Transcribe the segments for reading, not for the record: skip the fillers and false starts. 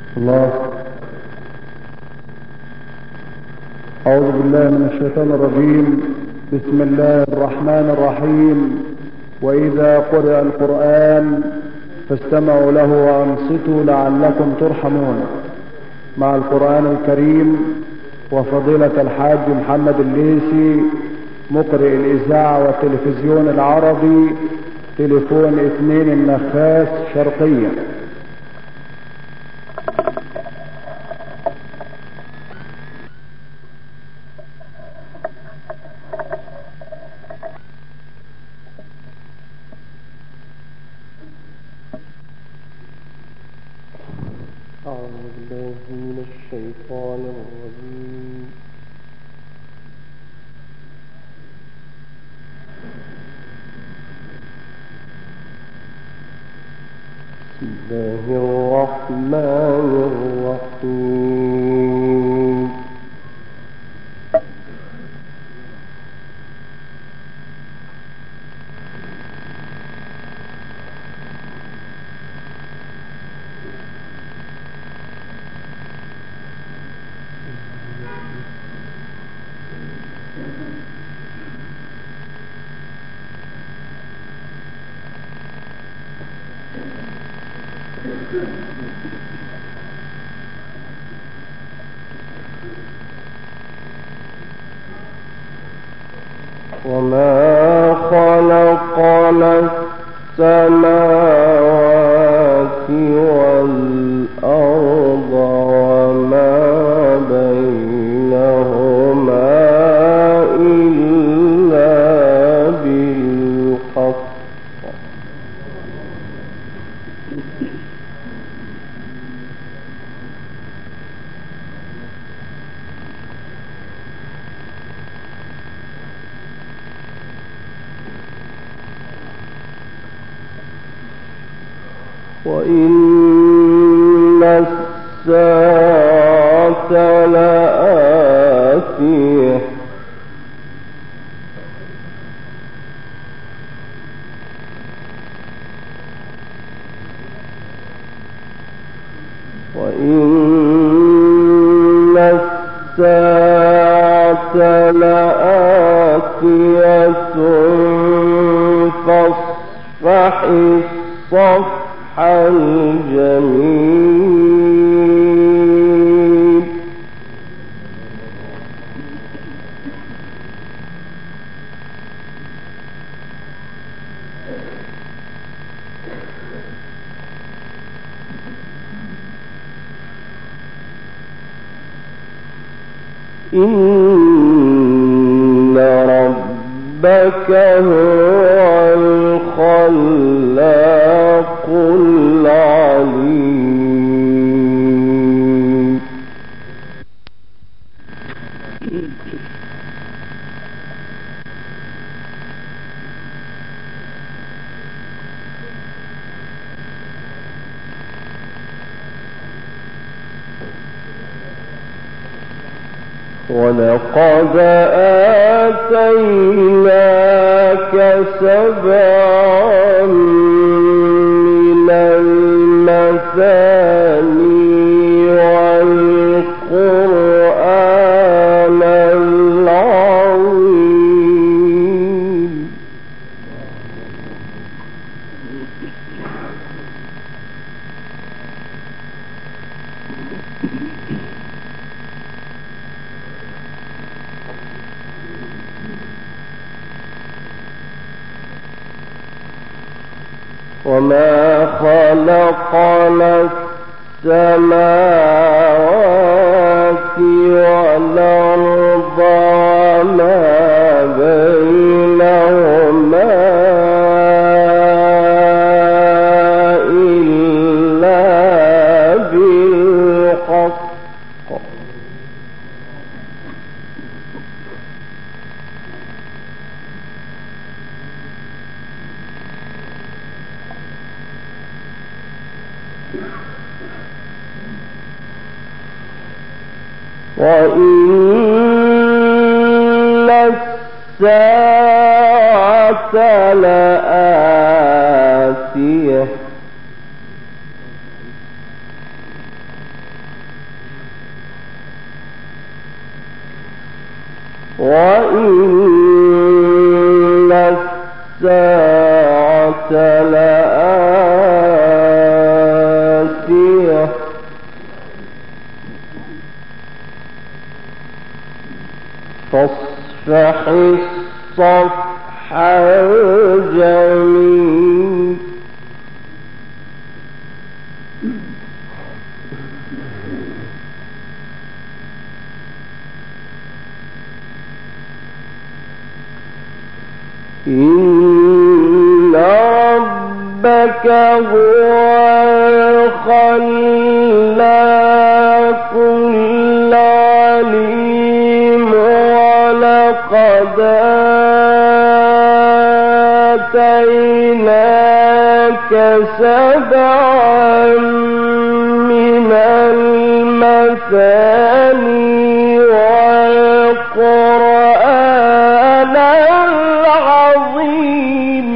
الله. أعوذ بالله من الشيطان الرجيم. بسم الله الرحمن الرحيم. وإذا قرئ القرآن فاستمعوا له وأنصتوا لعلكم ترحمون. مع القرآن الكريم وفضيلة الحاج محمد الليثي مقرئ الإذاعة والتلفزيون العربي، تليفون 2 النخاس شرقية. أعوذ بالله من الشيطان الرجيم. بسم الله الرحمن الرحيم. وما خلقنا السماوات والأرض وما بينهما إلا بالحق وإن الساعة لآتية فاصفح الصفح الجميل. إن ربك هو الخلاق العليم. ولقد آتيناك 7 من المثاني والقرآن العظيم. وما خلقنا السماوات والأرض وما بينهما إلا بالحق وإن الساعة لآتية وإن الساعة لآتية فاصفح الصفح الجميل إن ربك هو الخلاق العليم ولقد آتيناك سبعا من المثاني والقرآن العظيم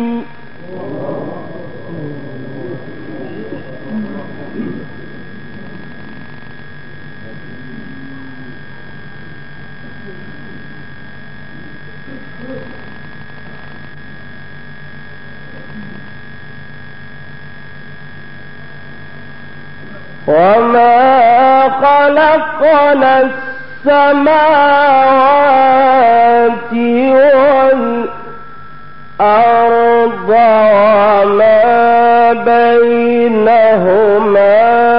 وما خلقنا السماوات والأرض وما بينهما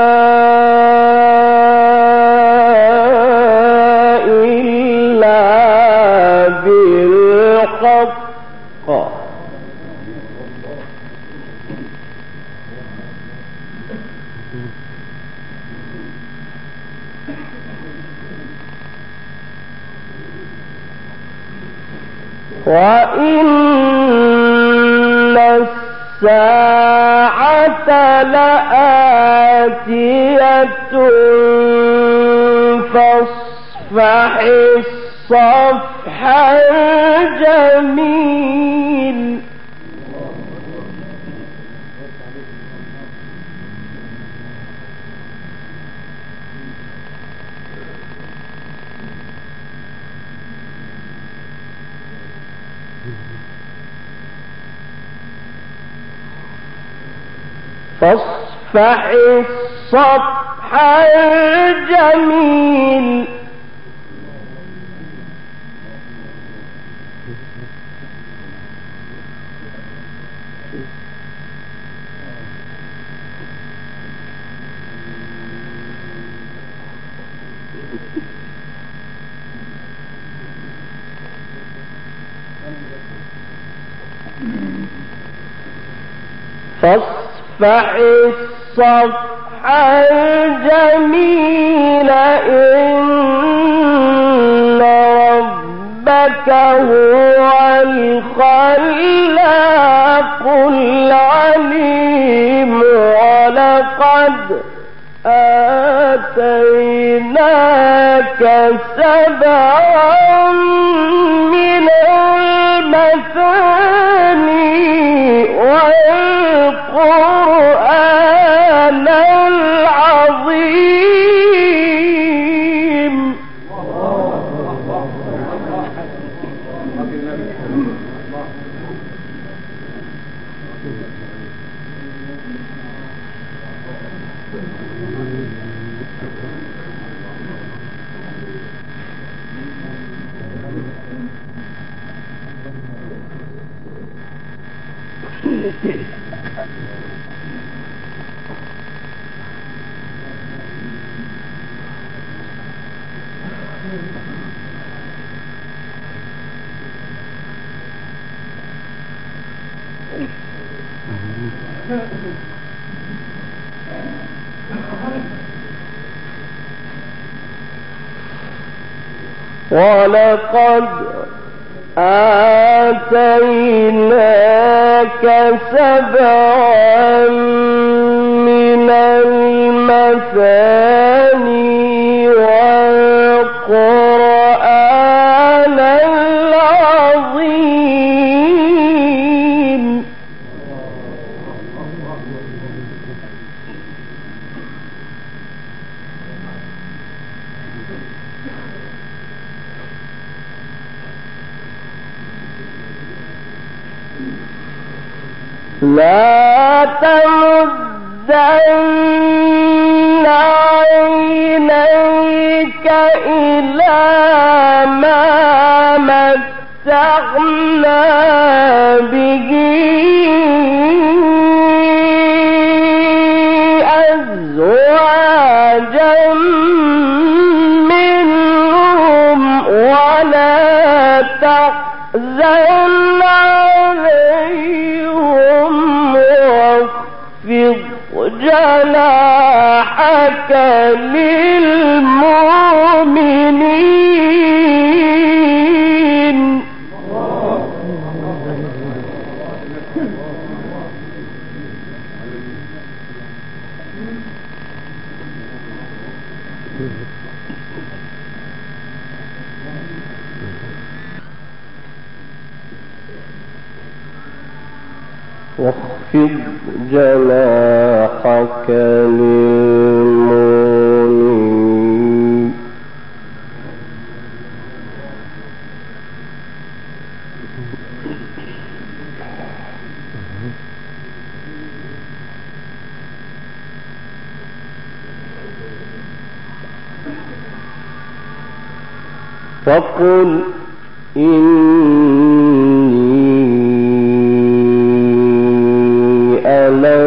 إلا بالحق وإن الساعة لآتية فاصفح الصفح الجميل فاصفح الصفح الجميل فاصفح الصفح الجميل إن ربك هو الخلاق العليم ولقد آتيناك سبعا من المثاني والقرآن العظيم ولقد آتيناك سبعا من المثاني والقرآن العظيم لا تمدن عينيك إلى ما متعنا به أزواجا منهم ولا تحزن عليهم واخفض جناحك للمؤمنين. واخفض جناحك للمؤمنين. فقل إني أنا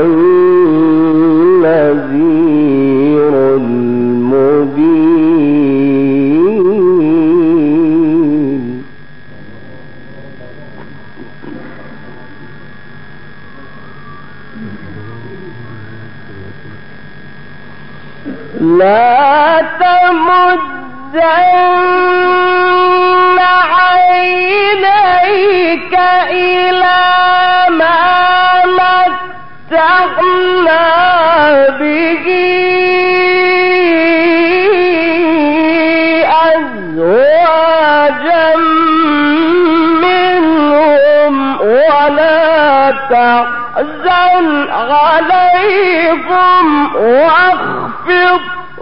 النذير المبين. لا تمدن عينيك إلى ما متعنا به أزواجا منهم ولا تحزن عليهم واخفض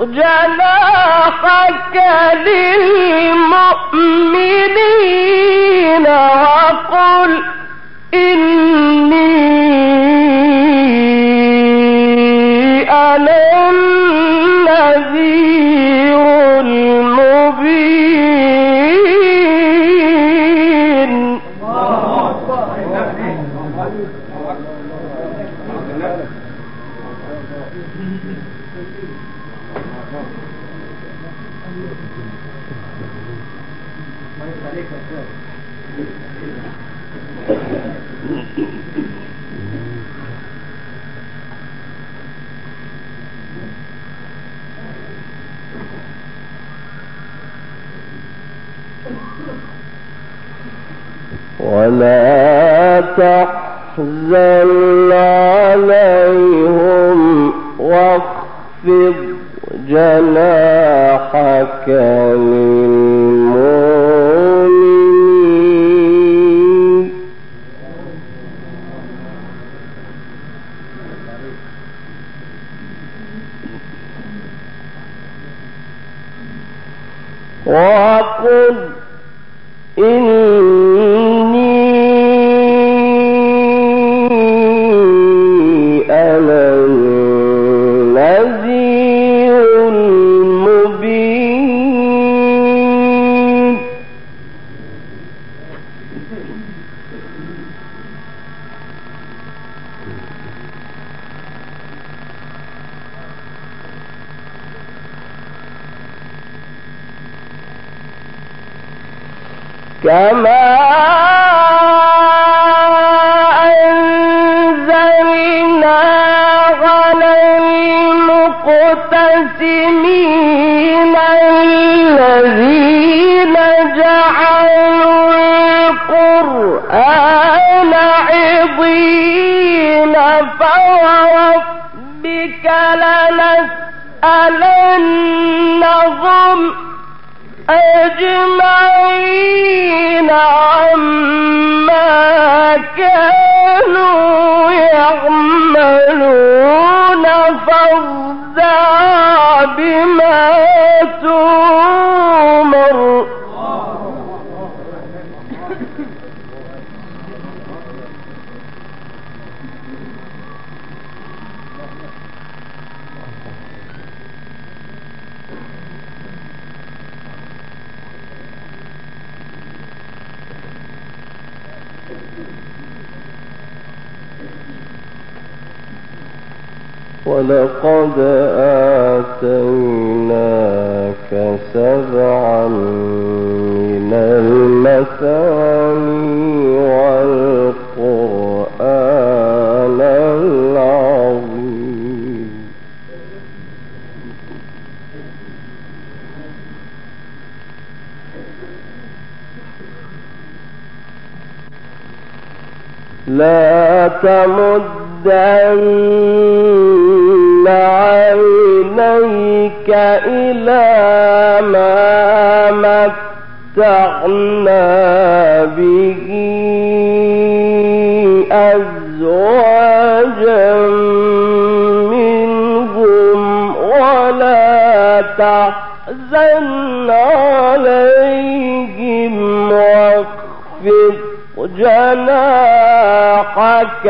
جناحك للمؤمنين وقل إني أنا النذير المبين. ولا تحزن عليهم واخفض جناحك للمؤمنين. وقل إني أنا النذير المبين. كما أنزلنا على المقتسمين الذين جعلوا القرآن عضين فوربك لنسألنهم أجمعين عما كانوا يعملون فاصدع بما تؤمر. ولقد آتيناك 7 من المثاني والقرآن العظيم لا تمدن عينيك إلى ما متعنا به أزواجا منهم ولا تحزن عليهم واخفض جناحك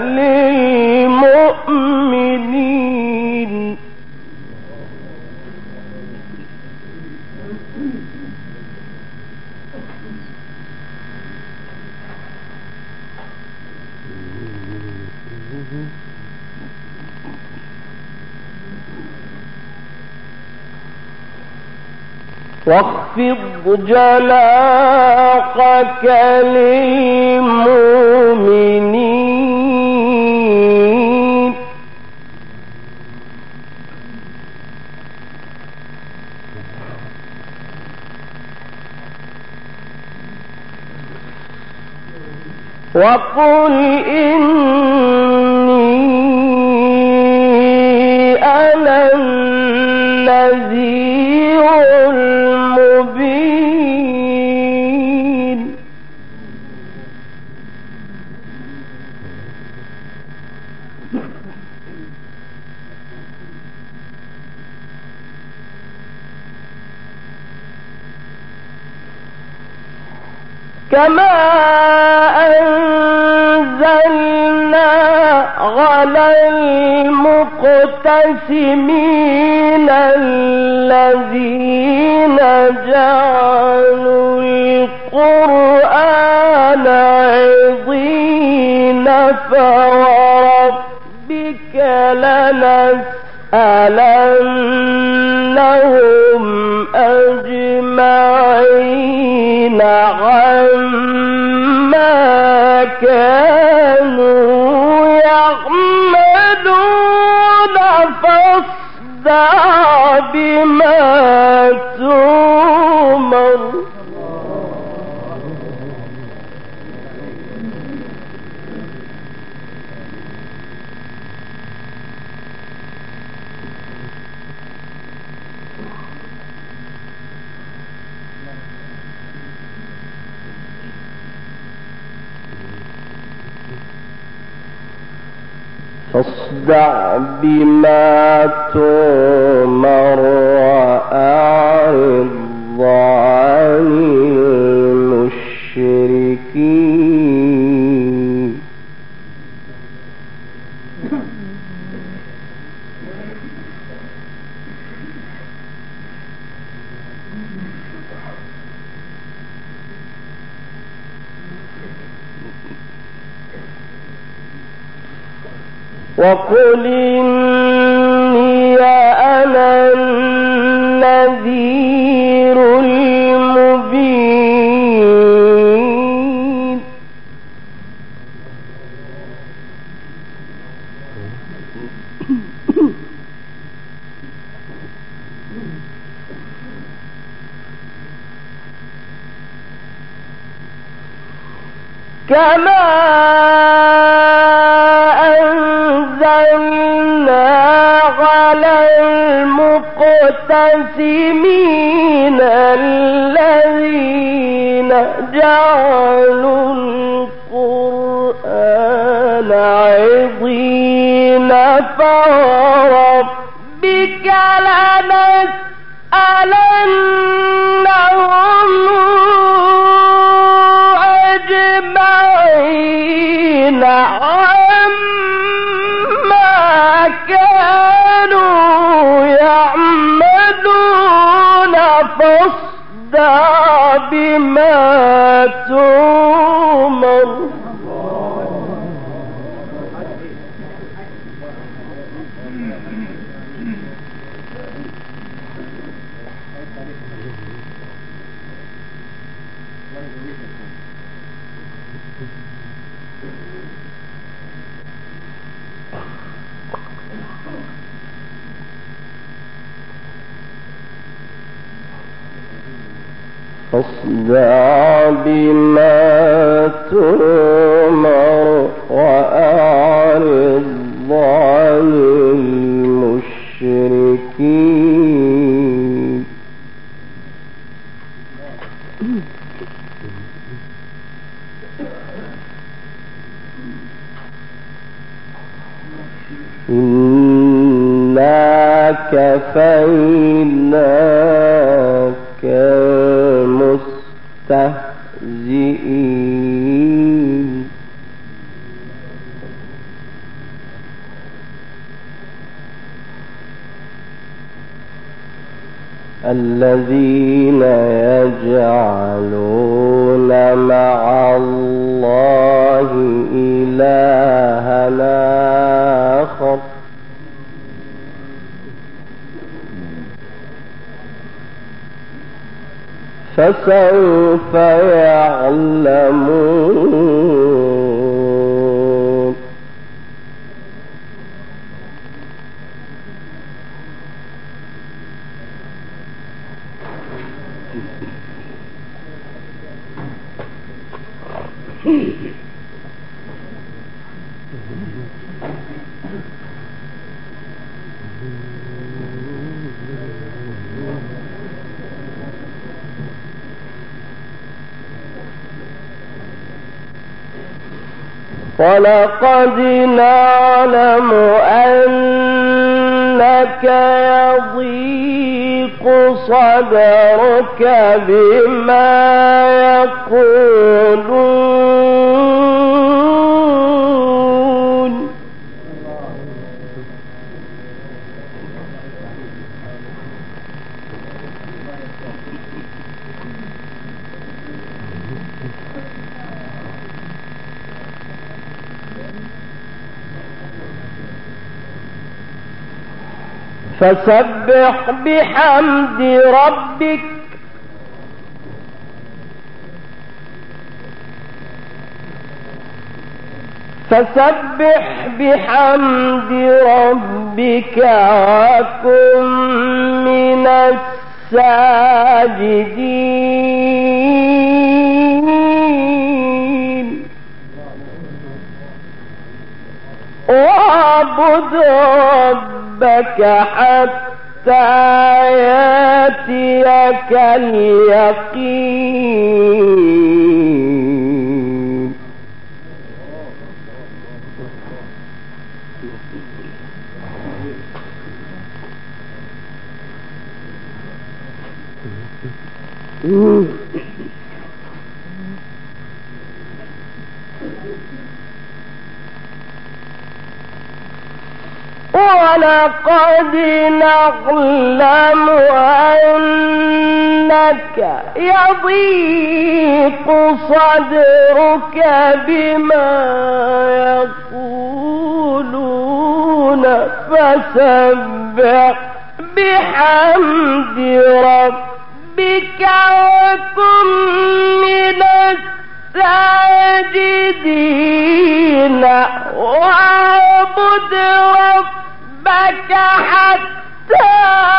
للمؤمنين واخفض جناحك للمؤمنين وقل إني أنا النذير المبين كما أنزلنا على المقتسمين الذين جعلوا القرآن عضين فوربك لنسألنهم أجمعين عما كانوا يعملون فاصدع بما تؤمر فاصدع بما تؤمر وأعرض عن المشركين وقل إني أنا النذير المبين كما أنزلنا على المقتسمين الذين جعلوا القرآن عضين فوربك لنسألنهم أجمعين عما كانوا يعملون فاصدع بما تؤمر فاصدع بما تؤمر وأعرض عن المشركين إنا كفيناك المستهزئين الذين يجعلون مع الله إلها آخر فسوف يعلمون ولقد نعلم أنك يضيق صدرك بما يقولون فسبح بحمد ربك وكن من الساجدين واعبد ربك حتى يأتيك اليقين ولقد نعلم أنك يضيق صدرك بما يقولون فسبح بحمد ربك وكن من الساجدين واعبد ربك حتى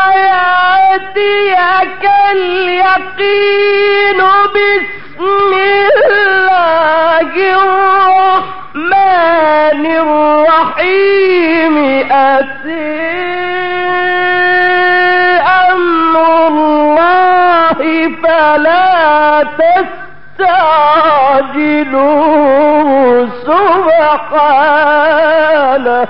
يأتيك اليقين بسم الله الرحمن الرحيم أتي أمر الله فلا تستعجلوا سبحانه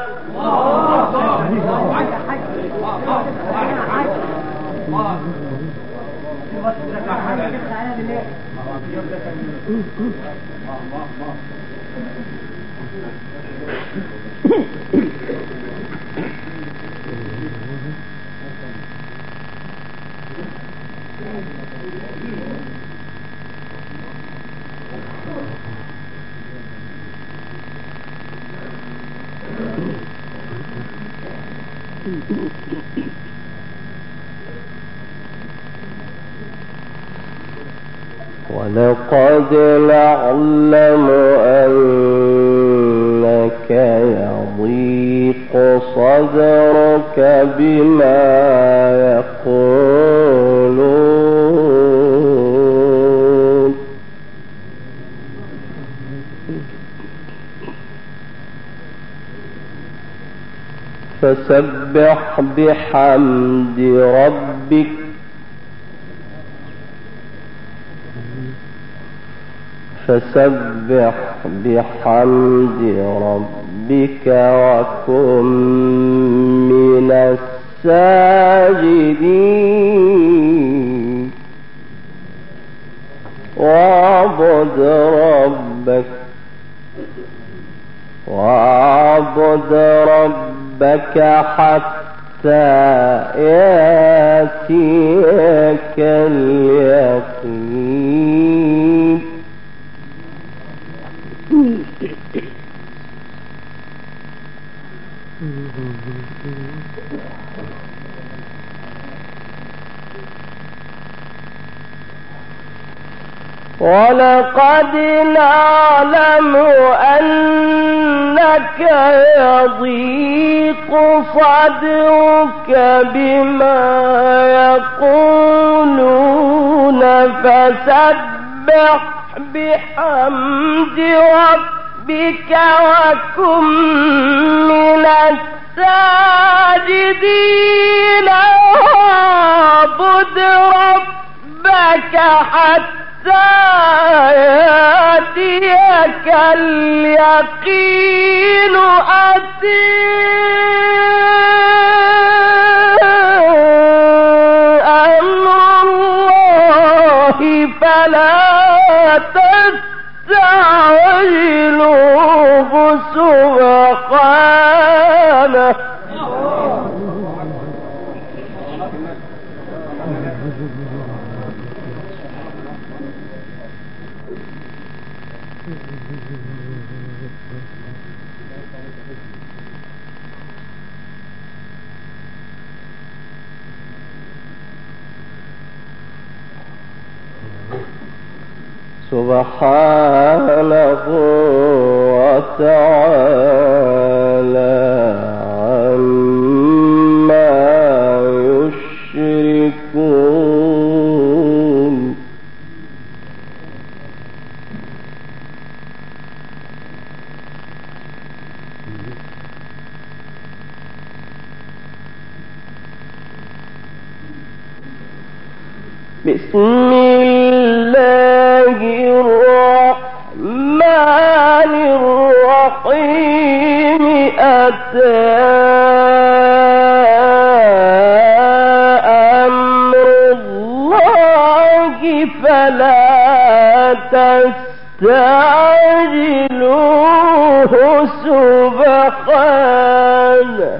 ولقد نعلم أنك يضيق صدرك بما يقولون فسبح بحمد ربك وكن من الساجدين واعبد ربك حتى يأتيك اليقين. ولقد نعلم أنك يضيق صدرك بما يقولون فسبح بحمد ربك وكن من الساجدين واعبد ربك حتى يأتيك اليقين. أمر الله فلا تستعجلوه سبحانه سبحانه وتعالى عما يشركون. بسم الله الرحمن الرحيم. أتى أمر الله فلا تستعجلوه سبحانه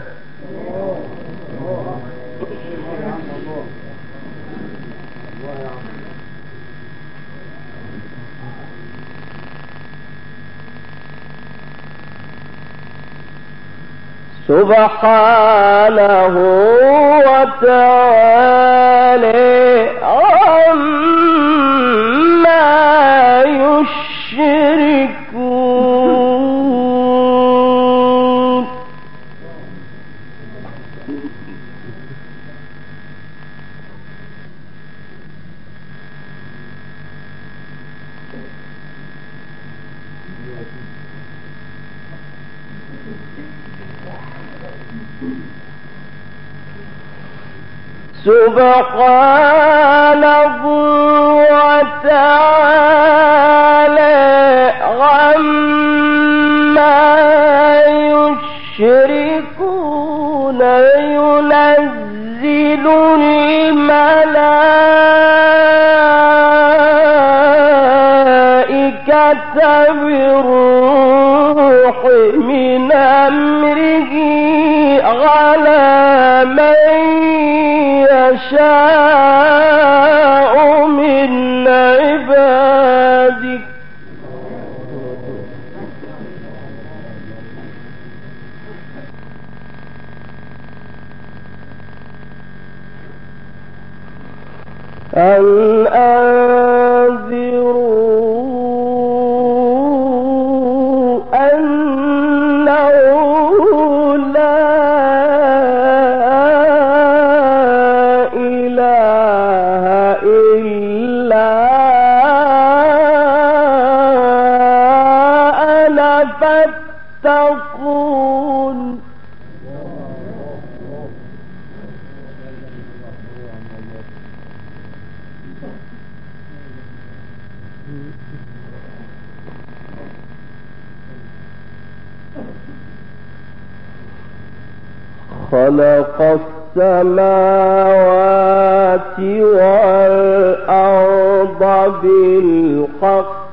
سبحانه وتعالى عما يشركون. سبحانه وتعالى عما يشركون. ينزل الملائكة بالروح من أمره على من يشاء من عباده أن أنذروا أنه لا إله إلا أنا فاتقون. خلق السماوات والأرض بالحق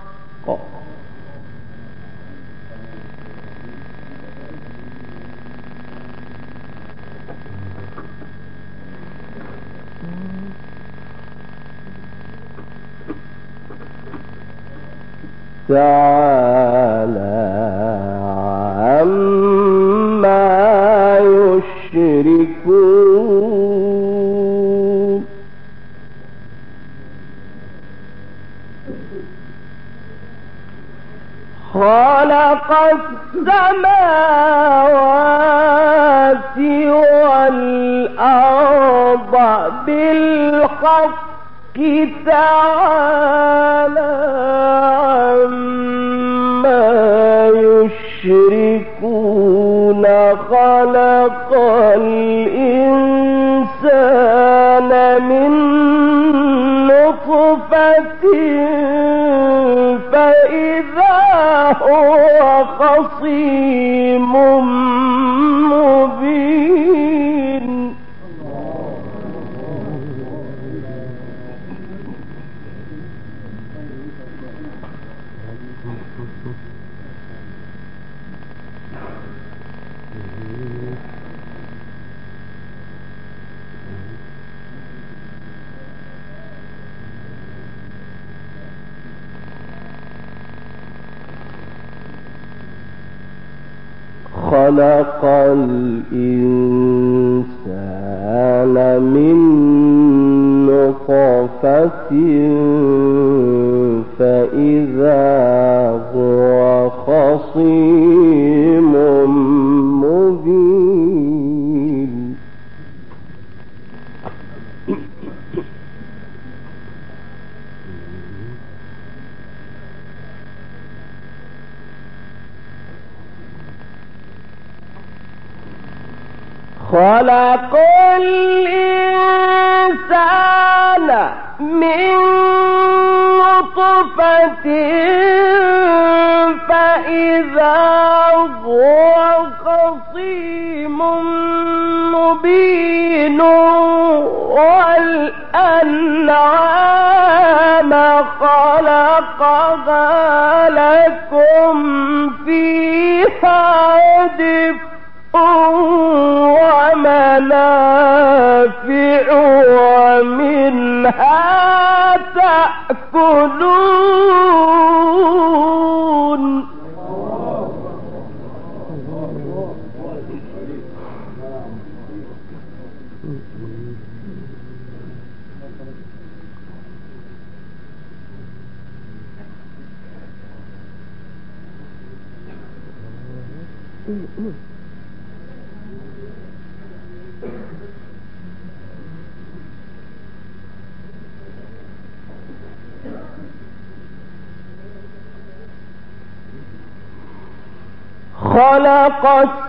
تعالى عما يشركون خلق السماوات والأرض بالحق تعالى عما يشركون خلق الإنسان من نطفة فإذا هو خصيم مبين خلق الإنسان من نطفة فإذا هو خصيم مبين خلق الإنسان من نطفة فإذا هو خصيم مبين والأنعام خلقها لكم فيها دفء ومنافع ومنها تأكلون خلق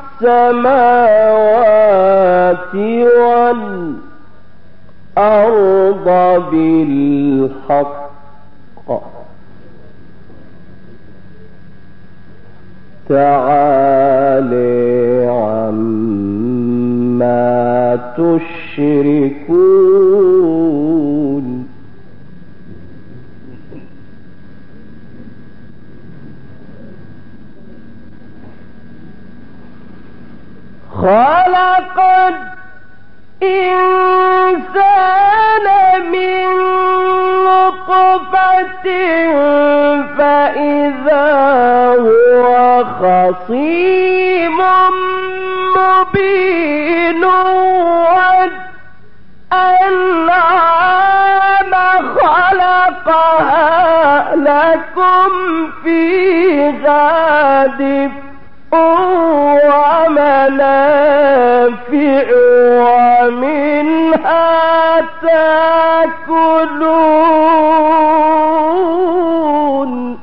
السماوات والأرض بالحق تعالى عما تشركون خلق الإنسان من نطفة فإذا هو خصيم مبين والأنعام خلقها لكم فيها دفء ومنافع ومنها تأكلون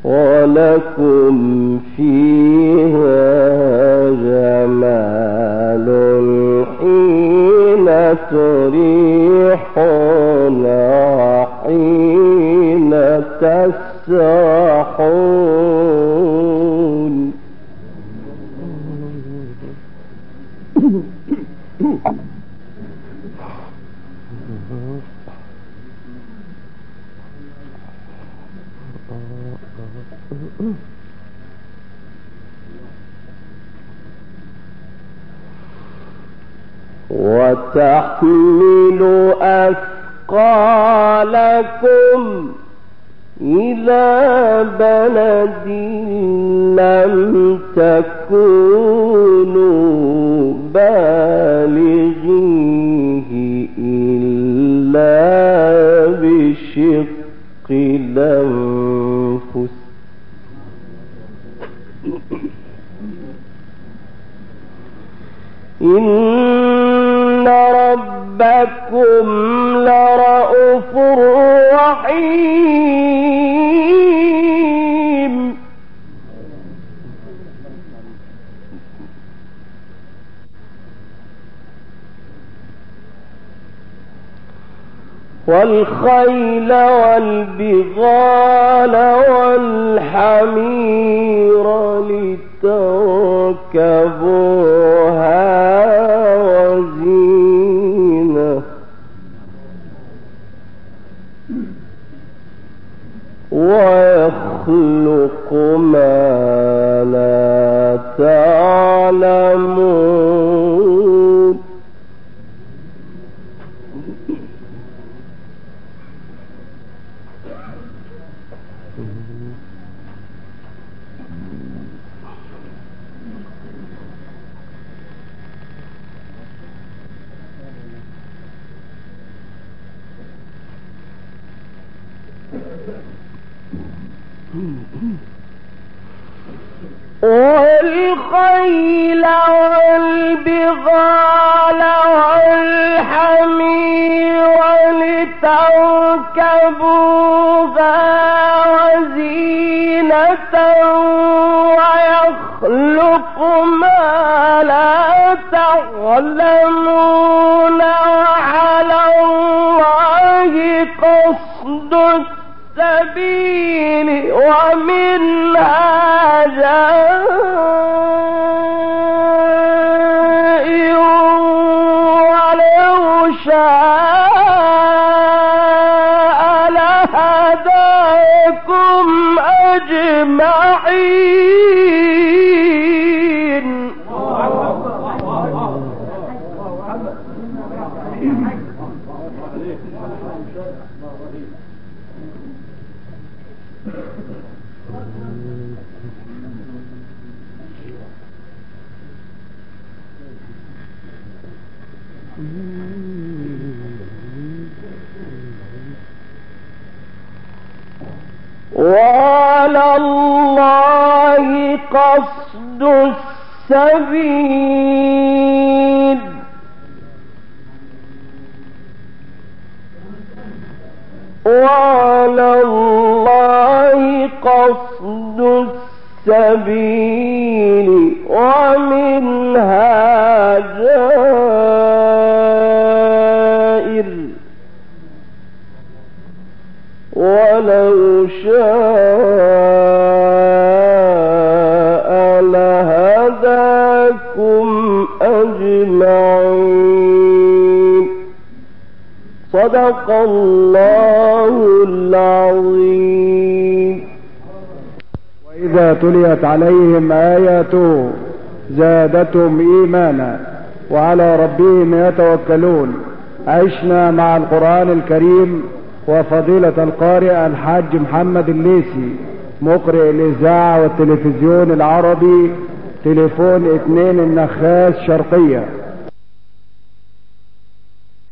ولكم فيها جمال حين تريحون وحين تسرحون. وتحمل أثقالكم إلى بلد لم تكونوا بالغيه إلا بشق الأنفس إن ربكم لرءوف رحيم. والخيل والبغال والحمير لتركبوها وزينة ويخلق ما لا تعلمون. والخيل والبغال والحمير لتركبوها وزينة ويخلق ما لا تعلمون وعلى الله قصد السبيل ومنها جائر ولو شاء لهداكم أجمعين. وعلى الله قصد السبيل وعلى الله قصد السبيل ومنها جائر ولو شاء لهداكم أجمعين. صدق الله العظيم. وإذا تليت عليهم آياته زادتهم إيمانا وعلى ربهم يتوكلون. عشنا مع القرآن الكريم وفضيلة القارئ الحاج محمد الليثي مقرئ الإذاعة والتلفزيون العربي، تليفون 2 النخاس شرقية.